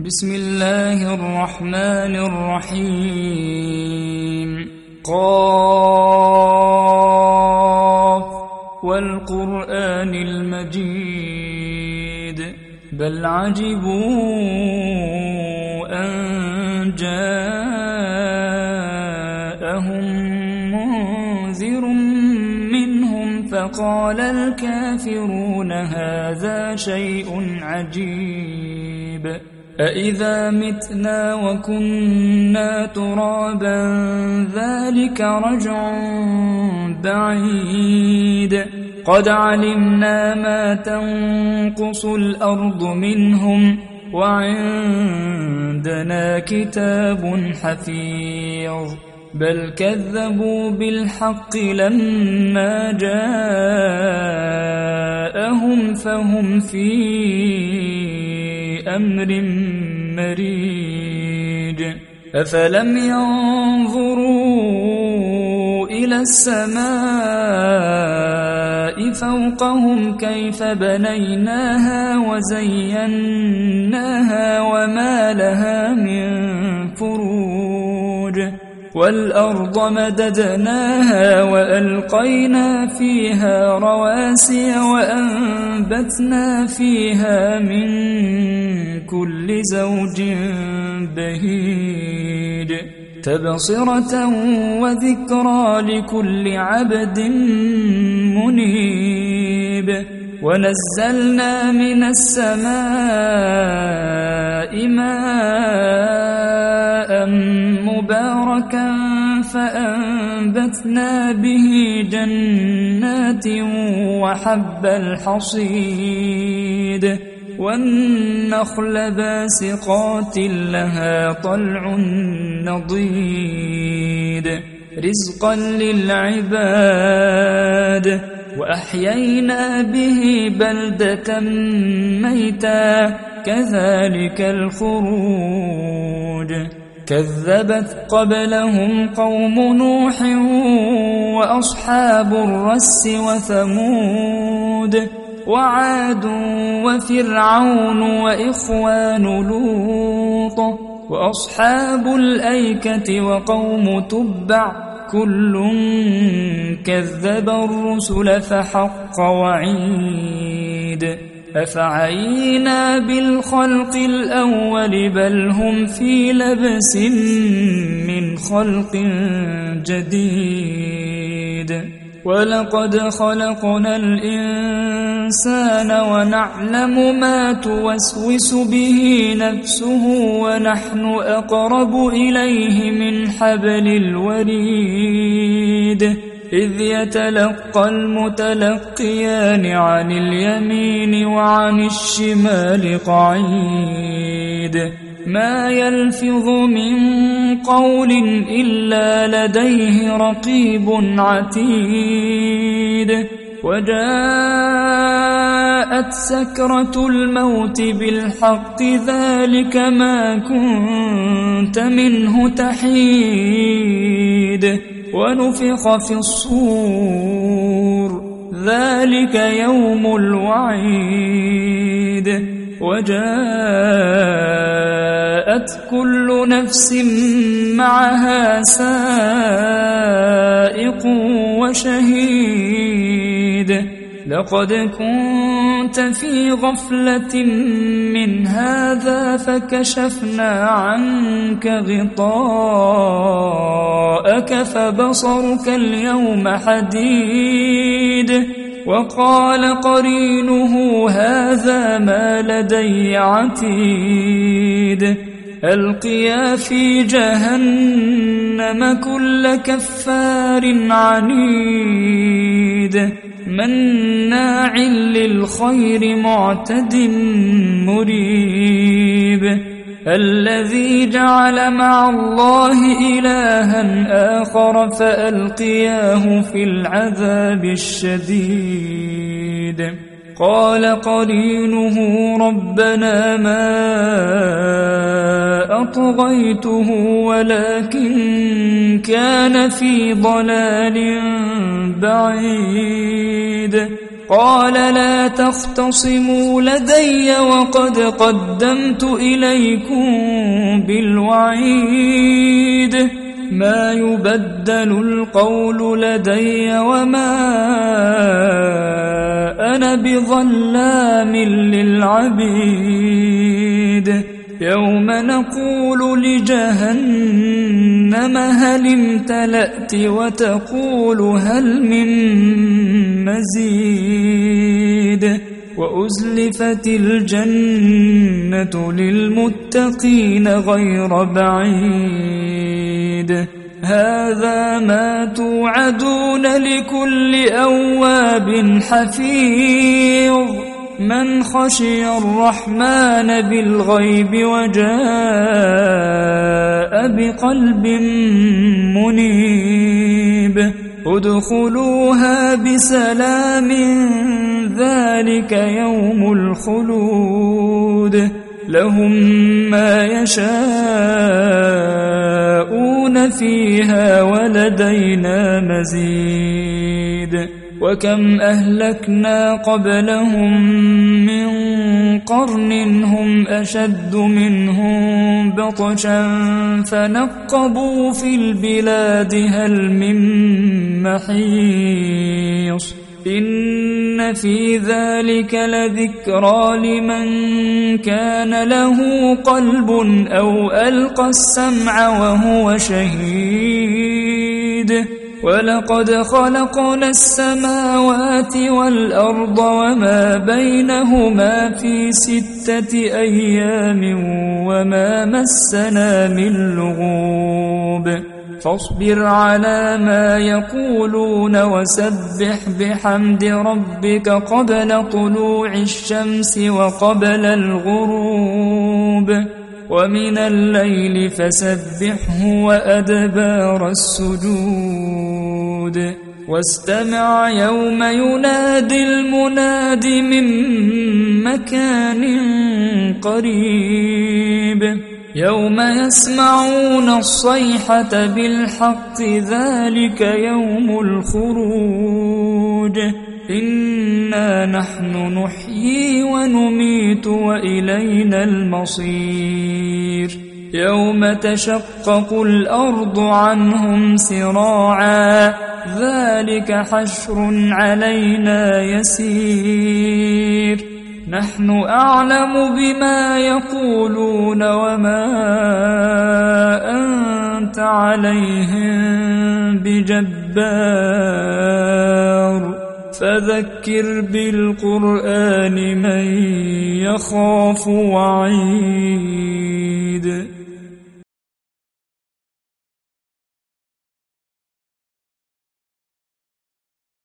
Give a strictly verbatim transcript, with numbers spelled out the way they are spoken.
بسم الله الرحمن الرحيم. قاف والقرآن المجيد بل عجبوا أن جاءهم منذر منهم فقال الكافرون هذا شيء عجيب أإذا متنا وكنا ترابا ذلك رجع بعيد قد علمنا ما تنقص الأرض منهم وعندنا كتاب حفيظ بل كذبوا بالحق لما جاءهم فهم في أمر مريج أفلم ينظروا إلى السماء فوقهم كيف بنيناها وزيناها وما لها من فروج والأرض مددناها وألقينا فيها رواسي وأنبتنا فيها من كل زوج بهيج تبصرة وذكرى لكل عبد منيب ونزلنا من السماء ماء مباركا فأنبتنا به جنات وحب الحصيد والنخل باسقات لها طلع نضيد رزقا للعباد وأحيينا به بلدة ميتا كذلك الخروج كذبت قبلهم قوم نوح وأصحاب الرس وثمود وعاد وفرعون وإخوان لوط وأصحاب الأيكة وقوم تبع كل كذب الرسل فحق وعيد أفعينا بالخلق الأول بل هم في لبس من خلق جديد ولقد خلقنا الإنسان ونعلم ما توسوس به نفسه ونحن أقرب إليه من حبل الوريد إذ يتلقى المتلقيان عن اليمين وعن الشمال قعيد ما يلفظ من قول إلا لديه رقيب عتيد وجاءت سكرة الموت بالحق ذلك ما كنت منه تحيد ونفخ في الصور ذلك يوم الوعيد وجاءت كل نفس معها سائق وشهيد لقد كنت في غفلة من هذا فكشفنا عنك غطاءك فبصرك اليوم حديد وقال قرينه هذا ما لدي عتيد ألقيا في جهنم كل كفار عنيد مناع للخير معتد مريب الذي جعل مع الله إلها آخر فألقياه في العذاب الشديد قال قرينه ربنا ما أطغيته ولكن كان في ضلال بعيد قال لا تختصموا لدي وقد قدمت إليكم بالوعيد ما يبدل القول لدي وما أنا بظلام للعبيد يوم نقول لجهنم هل امتلأت وتقول هل من مزيد وأزلفت الجنة للمتقين غير بعيد هذا ما توعدون لكل أواب حفيظ من خشي الرحمن بالغيب وجاء بقلب منيب ادخلوها بسلام ذلك يوم الخلود لهم ما يشاءون فيها ولدينا مزيد وكم أهلكنا قبلهم من قرن هم أشد منهم بطشا فنقبوا في البلاد هل من محيص إن في ذلك لذكرى لمن كان له قلب أو ألقى السمع وهو شهيد ولقد خلقنا السماوات والأرض وما بينهما في ستة أيام وما مسنا من لغوب فاصبر على ما يقولون وسبح بحمد ربك قبل طلوع الشمس وقبل الغروب ومن الليل فسبحه وأدبار السجود واستمع يوم ينادي المناد من مكان قريب يوم يسمعون الصيحة بالحق ذلك يوم الخروج إنا نحن نحيي ونميت وإلينا المصير يوم تشقق الأرض عنهم سراعا ذلك حشر علينا يسير نحن أعلم بما يقولون وما أنت عليهم بجبار فذكر بالقرآن من يخاف وعيد